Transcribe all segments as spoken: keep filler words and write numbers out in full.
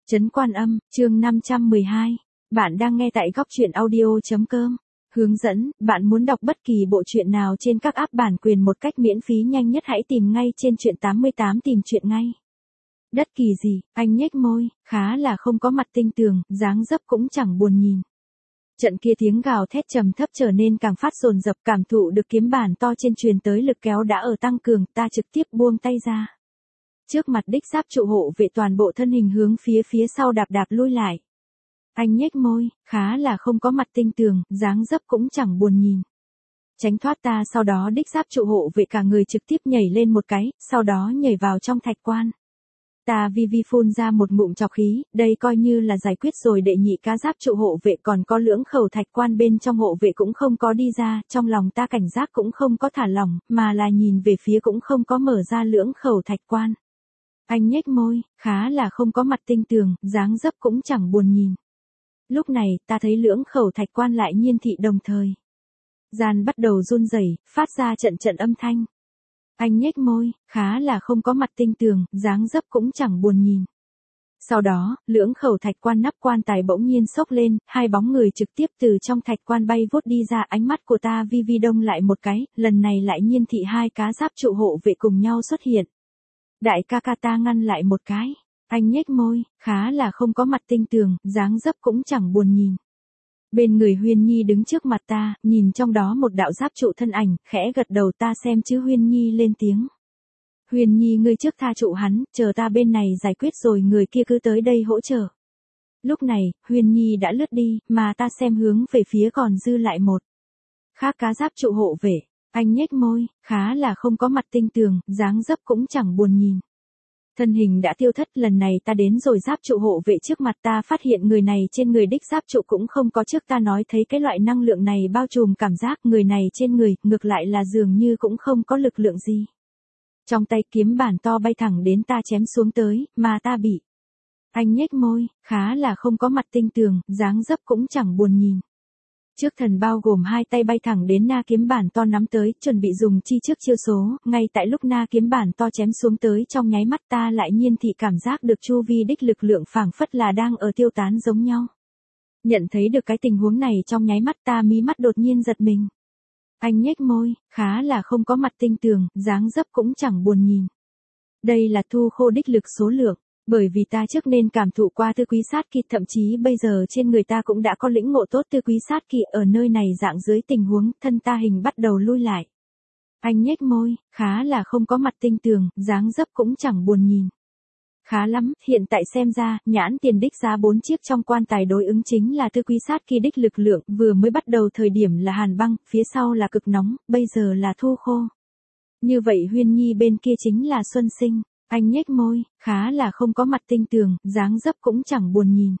Trấn Quan Âm, chương năm trăm mười hai. Bạn đang nghe tại góc truyện audio.com. Hướng dẫn, bạn muốn đọc bất kỳ bộ truyện nào trên các app bản quyền một cách miễn phí nhanh nhất hãy tìm ngay trên truyện tám mươi tám tìm truyện ngay. Đất kỳ gì, anh nhếch môi, khá là không có mặt tinh tường, dáng dấp cũng chẳng buồn nhìn. Trận kia tiếng gào thét trầm thấp trở nên càng phát dồn dập, cảm thụ được kiếm bản to trên truyền tới lực kéo đã ở tăng cường, ta trực tiếp buông tay ra. Trước mặt đích giáp trụ hộ vệ toàn bộ thân hình hướng phía phía sau đạp đạp lui lại. Anh nhếch môi, khá là không có mặt tinh tường, dáng dấp cũng chẳng buồn nhìn. Tránh thoát ta, sau đó đích giáp trụ hộ vệ cả người trực tiếp nhảy lên một cái, sau đó nhảy vào trong thạch quan. Ta vi vi phun ra một ngụm trọc khí, đây coi như là giải quyết rồi đệ nhị cá giáp trụ hộ vệ, còn có lưỡng khẩu thạch quan bên trong hộ vệ cũng không có đi ra, trong lòng ta cảnh giác cũng không có thả lỏng, mà là nhìn về phía cũng không có mở ra lưỡng khẩu thạch quan. Anh nhếch môi, khá là không có mặt tinh tường, dáng dấp cũng chẳng buồn nhìn. Lúc này, ta thấy lưỡng khẩu thạch quan lại nhiên thị đồng thời. Gian bắt đầu run rẩy, phát ra trận trận âm thanh. Anh nhếch môi, khá là không có mặt tinh tường, dáng dấp cũng chẳng buồn nhìn. Sau đó, lưỡng khẩu thạch quan nắp quan tài bỗng nhiên xốc lên, hai bóng người trực tiếp từ trong thạch quan bay vút đi ra, ánh mắt của ta vi vi đông lại một cái, lần này lại nhiên thị hai cá giáp trụ hộ vệ cùng nhau xuất hiện. Đại ca ca ta ngăn lại một cái, anh nhếch môi, khá là không có mặt tinh tường, dáng dấp cũng chẳng buồn nhìn. Bên người Huyên Nhi đứng trước mặt ta, nhìn trong đó một đạo giáp trụ thân ảnh, khẽ gật đầu, ta xem chứ Huyên Nhi lên tiếng. Huyên Nhi ngươi trước tha trụ hắn, chờ ta bên này giải quyết rồi người kia cứ tới đây hỗ trợ. Lúc này, Huyên Nhi đã lướt đi, mà ta xem hướng về phía còn dư lại một khác cá giáp trụ hộ vệ. Anh nhếch môi, khá là không có mặt tinh tường, dáng dấp cũng chẳng buồn nhìn. Thân hình đã tiêu thất, lần này ta đến rồi giáp trụ hộ vệ trước mặt, ta phát hiện người này trên người đích giáp trụ cũng không có trước ta nói thấy cái loại năng lượng này bao trùm cảm giác người này trên người, ngược lại là dường như cũng không có lực lượng gì. Trong tay kiếm bản to bay thẳng đến ta chém xuống tới, mà ta bị. Anh nhếch môi, khá là không có mặt tinh tường, dáng dấp cũng chẳng buồn nhìn. Trước thần bao gồm hai tay bay thẳng đến na kiếm bản to nắm tới, chuẩn bị dùng chi trước chiêu số, ngay tại lúc na kiếm bản to chém xuống tới trong nháy mắt ta lại nhiên thị cảm giác được chu vi đích lực lượng phảng phất là đang ở tiêu tán giống nhau. Nhận thấy được cái tình huống này trong nháy mắt ta mí mắt đột nhiên giật mình. Anh nhếch môi, khá là không có mặt tinh tường, dáng dấp cũng chẳng buồn nhìn. Đây là thu khô đích lực số lượng. Bởi vì ta trước nên cảm thụ qua tư quý sát kỳ, thậm chí bây giờ trên người ta cũng đã có lĩnh ngộ tốt tư quý sát kỳ, ở nơi này dạng dưới tình huống, thân ta hình bắt đầu lui lại. Anh nhếch môi, khá là không có mặt tinh tường, dáng dấp cũng chẳng buồn nhìn. Khá lắm, hiện tại xem ra, nhãn tiền đích giá bốn chiếc trong quan tài đối ứng chính là tư quý sát kỳ đích lực lượng, vừa mới bắt đầu thời điểm là hàn băng, phía sau là cực nóng, bây giờ là thu khô. Như vậy Huyên Nhi bên kia chính là xuân sinh. Anh nhếch môi, khá là không có mặt tinh tường, dáng dấp cũng chẳng buồn nhìn.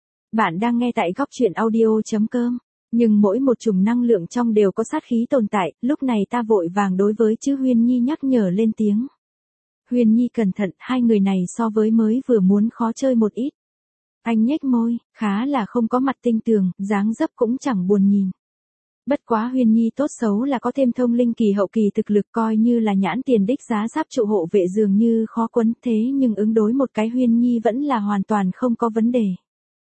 Bạn đang nghe tại góc truyện audio.com. Nhưng mỗi một chùm năng lượng trong đều có sát khí tồn tại, lúc này ta vội vàng đối với chữ Huyên Nhi nhắc nhở lên tiếng. Huyên Nhi cẩn thận, hai người này so với mới vừa muốn khó chơi một ít. Anh nhếch môi, khá là không có mặt tinh tường, dáng dấp cũng chẳng buồn nhìn. Bất quá Huyên Nhi tốt xấu là có thêm thông linh kỳ hậu kỳ thực lực, coi như là nhãn tiền đích giá giáp trụ hộ vệ dường như khó quấn, thế nhưng ứng đối một cái Huyên Nhi vẫn là hoàn toàn không có vấn đề.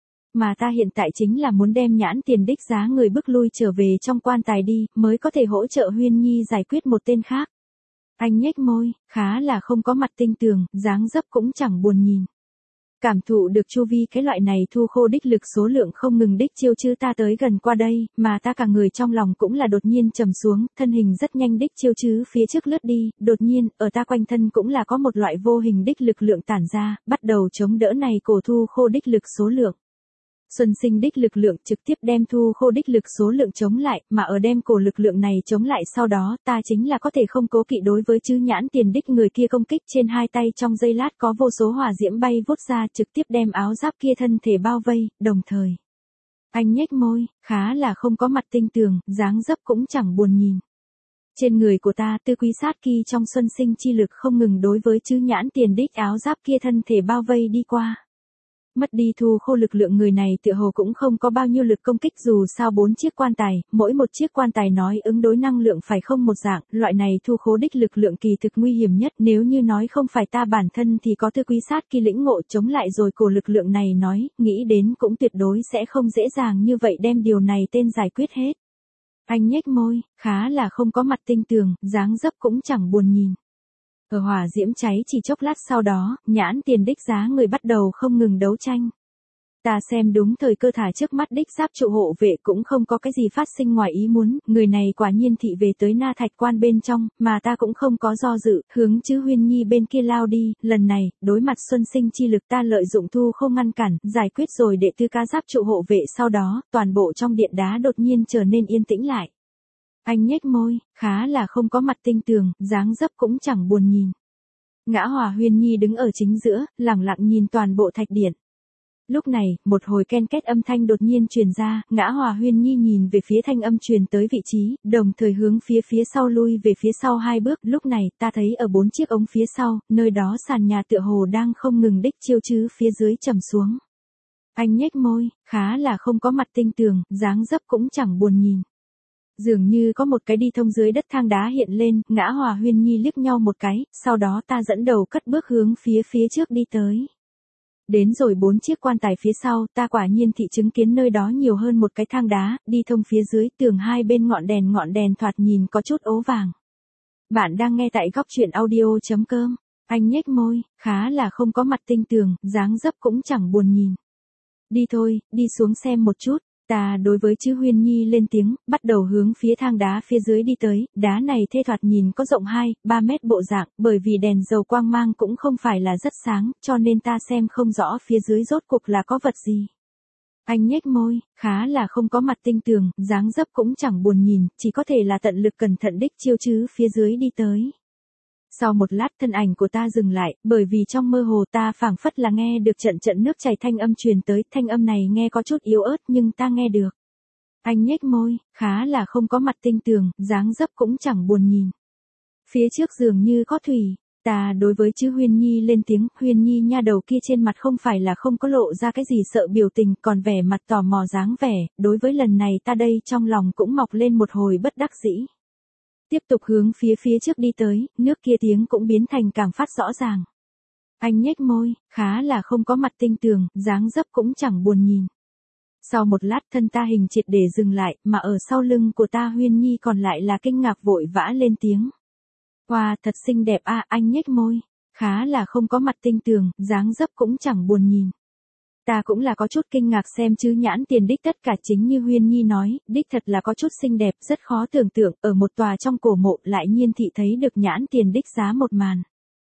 Mà ta hiện tại chính là muốn đem nhãn tiền đích giá người bước lui trở về trong quan tài đi, mới có thể hỗ trợ Huyên Nhi giải quyết một tên khác. Anh nhếch môi, khá là không có mặt tinh tường, dáng dấp cũng chẳng buồn nhìn. Cảm thụ được chu vi cái loại này thu khô đích lực số lượng không ngừng đích chiêu chứ ta tới gần qua đây, mà ta cả người trong lòng cũng là đột nhiên trầm xuống, thân hình rất nhanh đích chiêu chứ phía trước lướt đi, đột nhiên, ở ta quanh thân cũng là có một loại vô hình đích lực lượng tản ra, bắt đầu chống đỡ này cổ thu khô đích lực số lượng. Xuân sinh đích lực lượng trực tiếp đem thu khô đích lực số lượng chống lại, mà ở đem cổ lực lượng này chống lại sau đó ta chính là có thể không cố kỵ đối với chữ nhãn tiền đích người kia công kích, trên hai tay trong giây lát có vô số hỏa diễm bay vút ra trực tiếp đem áo giáp kia thân thể bao vây, đồng thời. Anh nhếch môi, khá là không có mặt tinh tường, dáng dấp cũng chẳng buồn nhìn. Trên người của ta tư quý sát kỳ trong xuân sinh chi lực không ngừng đối với chữ nhãn tiền đích áo giáp kia thân thể bao vây đi qua. Mất đi thu khô lực lượng người này tựa hồ cũng không có bao nhiêu lực công kích dù sao bốn chiếc quan tài, mỗi một chiếc quan tài nói ứng đối năng lượng phải không một dạng, loại này thu khố đích lực lượng kỳ thực nguy hiểm nhất nếu như nói không phải ta bản thân thì có tư quý sát kỳ lĩnh ngộ chống lại rồi cổ lực lượng này nói, nghĩ đến cũng tuyệt đối sẽ không dễ dàng như vậy đem điều này tên giải quyết hết. Anh nhếch môi, khá là không có mặt tinh tường, dáng dấp cũng chẳng buồn nhìn. Ở hỏa diễm cháy chỉ chốc lát sau đó, nhãn tiền đích giá người bắt đầu không ngừng đấu tranh. Ta xem đúng thời cơ thả trước mắt đích giáp trụ hộ vệ cũng không có cái gì phát sinh ngoài ý muốn, người này quả nhiên thị về tới Na Thạch Quan bên trong, mà ta cũng không có do dự, hướng chữ Huyên Nhi bên kia lao đi, lần này, đối mặt xuân sinh chi lực ta lợi dụng thu không ngăn cản, giải quyết rồi đệ tư ca giáp trụ hộ vệ sau đó, toàn bộ trong điện đá đột nhiên trở nên yên tĩnh lại. Anh nhếch môi, khá là không có mặt tinh tường, dáng dấp cũng chẳng buồn nhìn. Ngã Hòa Huyên Nhi đứng ở chính giữa, lẳng lặng nhìn toàn bộ thạch điện. Lúc này, một hồi ken két âm thanh đột nhiên truyền ra, Ngã Hòa Huyên Nhi nhìn về phía thanh âm truyền tới vị trí, đồng thời hướng phía phía sau lui về phía sau hai bước, lúc này, ta thấy ở bốn chiếc ống phía sau, nơi đó sàn nhà tựa hồ đang không ngừng đích chiêu chứ phía dưới trầm xuống. Anh nhếch môi, khá là không có mặt tinh tường, dáng dấp cũng chẳng buồn nhìn. Dường như có một cái đi thông dưới đất thang đá hiện lên, Ngã Hòa Huyên Nhi liếc nhau một cái, sau đó ta dẫn đầu cất bước hướng phía phía trước đi tới. Đến rồi bốn chiếc quan tài phía sau, ta quả nhiên thị chứng kiến nơi đó nhiều hơn một cái thang đá, đi thông phía dưới tường hai bên ngọn đèn ngọn đèn thoạt nhìn có chút ố vàng. Bạn đang nghe tại góc truyện audio chấm com. Anh nhếch môi, khá là không có mặt tinh tường, dáng dấp cũng chẳng buồn nhìn. Đi thôi, đi xuống xem một chút. Ta đối với chữ Huyên Nhi lên tiếng, bắt đầu hướng phía thang đá phía dưới đi tới, đá này thê thoạt nhìn có rộng hai, ba mét bộ dạng, bởi vì đèn dầu quang mang cũng không phải là rất sáng, cho nên ta xem không rõ phía dưới rốt cuộc là có vật gì. Anh nhếch môi, khá là không có mặt tinh tường, dáng dấp cũng chẳng buồn nhìn, chỉ có thể là tận lực cẩn thận đích chiêu chứ phía dưới đi tới. Sau một lát thân ảnh của ta dừng lại, bởi vì trong mơ hồ ta phảng phất là nghe được trận trận nước chảy thanh âm truyền tới, thanh âm này nghe có chút yếu ớt nhưng ta nghe được. Anh nhếch môi, khá là không có mặt tinh tường, dáng dấp cũng chẳng buồn nhìn. Phía trước dường như có thủy, ta đối với chữ Huyên Nhi lên tiếng, Huyên Nhi nha đầu kia trên mặt không phải là không có lộ ra cái gì sợ biểu tình, còn vẻ mặt tò mò dáng vẻ, đối với lần này ta đây trong lòng cũng mọc lên một hồi bất đắc dĩ. Tiếp tục hướng phía phía trước đi tới, nước kia tiếng cũng biến thành càng phát rõ ràng. Anh nhếch môi, khá là không có mặt tinh tường, dáng dấp cũng chẳng buồn nhìn. Sau một lát thân ta hình triệt để dừng lại, mà ở sau lưng của ta Huyên Nhi còn lại là kinh ngạc vội vã lên tiếng. Wow, thật xinh đẹp a, à, anh nhếch môi, khá là không có mặt tinh tường, dáng dấp cũng chẳng buồn nhìn. Ta cũng là có chút kinh ngạc xem chứ nhãn tiền đích tất cả chính như Huyên Nhi nói, đích thật là có chút xinh đẹp, rất khó tưởng tượng, ở một tòa trong cổ mộ lại nhiên thị thấy được nhãn tiền đích giá một màn.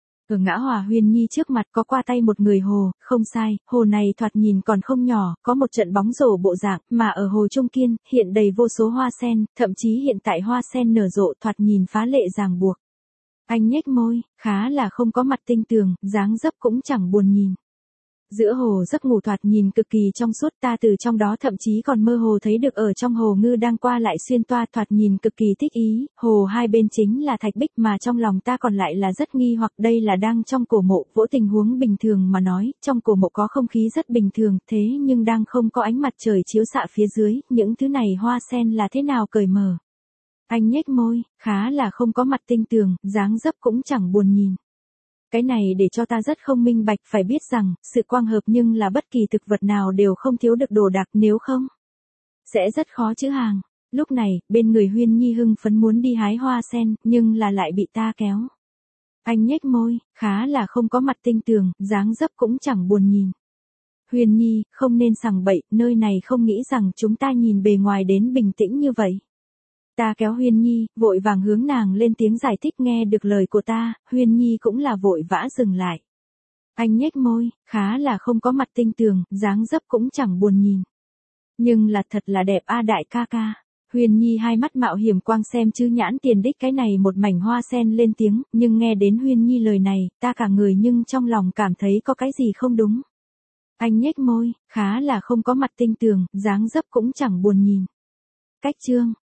Ở Ngã Hòa Huyên Nhi trước mặt có qua tay một người hồ, không sai, hồ này thoạt nhìn còn không nhỏ, có một trận bóng rổ bộ dạng, mà ở hồ trung kiên, hiện đầy vô số hoa sen, thậm chí hiện tại hoa sen nở rộ thoạt nhìn phá lệ ràng buộc. Anh nhếch môi, khá là không có mặt tinh tường, dáng dấp cũng chẳng buồn nhìn. Giữa hồ giấc ngủ thoạt nhìn cực kỳ trong suốt, ta từ trong đó thậm chí còn mơ hồ thấy được ở trong hồ ngư đang qua lại xuyên toa thoạt nhìn cực kỳ thích ý, hồ hai bên chính là thạch bích mà trong lòng ta còn lại là rất nghi hoặc đây là đang trong cổ mộ, vỗ tình huống bình thường mà nói, trong cổ mộ có không khí rất bình thường, thế nhưng đang không có ánh mặt trời chiếu xạ phía dưới, những thứ này hoa sen là thế nào cởi mở. Anh nhếch môi, khá là không có mặt tinh tường, dáng dấp cũng chẳng buồn nhìn. Cái này để cho ta rất không minh bạch, phải biết rằng, sự quang hợp nhưng là bất kỳ thực vật nào đều không thiếu được đồ đạc, nếu không sẽ rất khó chữ hàng. Lúc này, bên người Huyên Nhi hưng phấn muốn đi hái hoa sen, nhưng là lại bị ta kéo. Anh nhếch môi, khá là không có mặt tinh tường, dáng dấp cũng chẳng buồn nhìn. Huyên Nhi, không nên sằng bậy, nơi này không nghĩ rằng chúng ta nhìn bề ngoài đến bình tĩnh như vậy. Ta kéo Huyên Nhi, vội vàng hướng nàng lên tiếng giải thích, nghe được lời của ta, Huyên Nhi cũng là vội vã dừng lại. Anh nhếch môi, khá là không có mặt tinh tường, dáng dấp cũng chẳng buồn nhìn. Nhưng là thật là đẹp a đại ca ca. Huyên Nhi hai mắt mạo hiểm quang xem chữ nhãn tiền đích cái này một mảnh hoa sen lên tiếng, nhưng nghe đến Huyên Nhi lời này, ta cả người nhưng trong lòng cảm thấy có cái gì không đúng. Anh nhếch môi, khá là không có mặt tinh tường, dáng dấp cũng chẳng buồn nhìn. Cách chương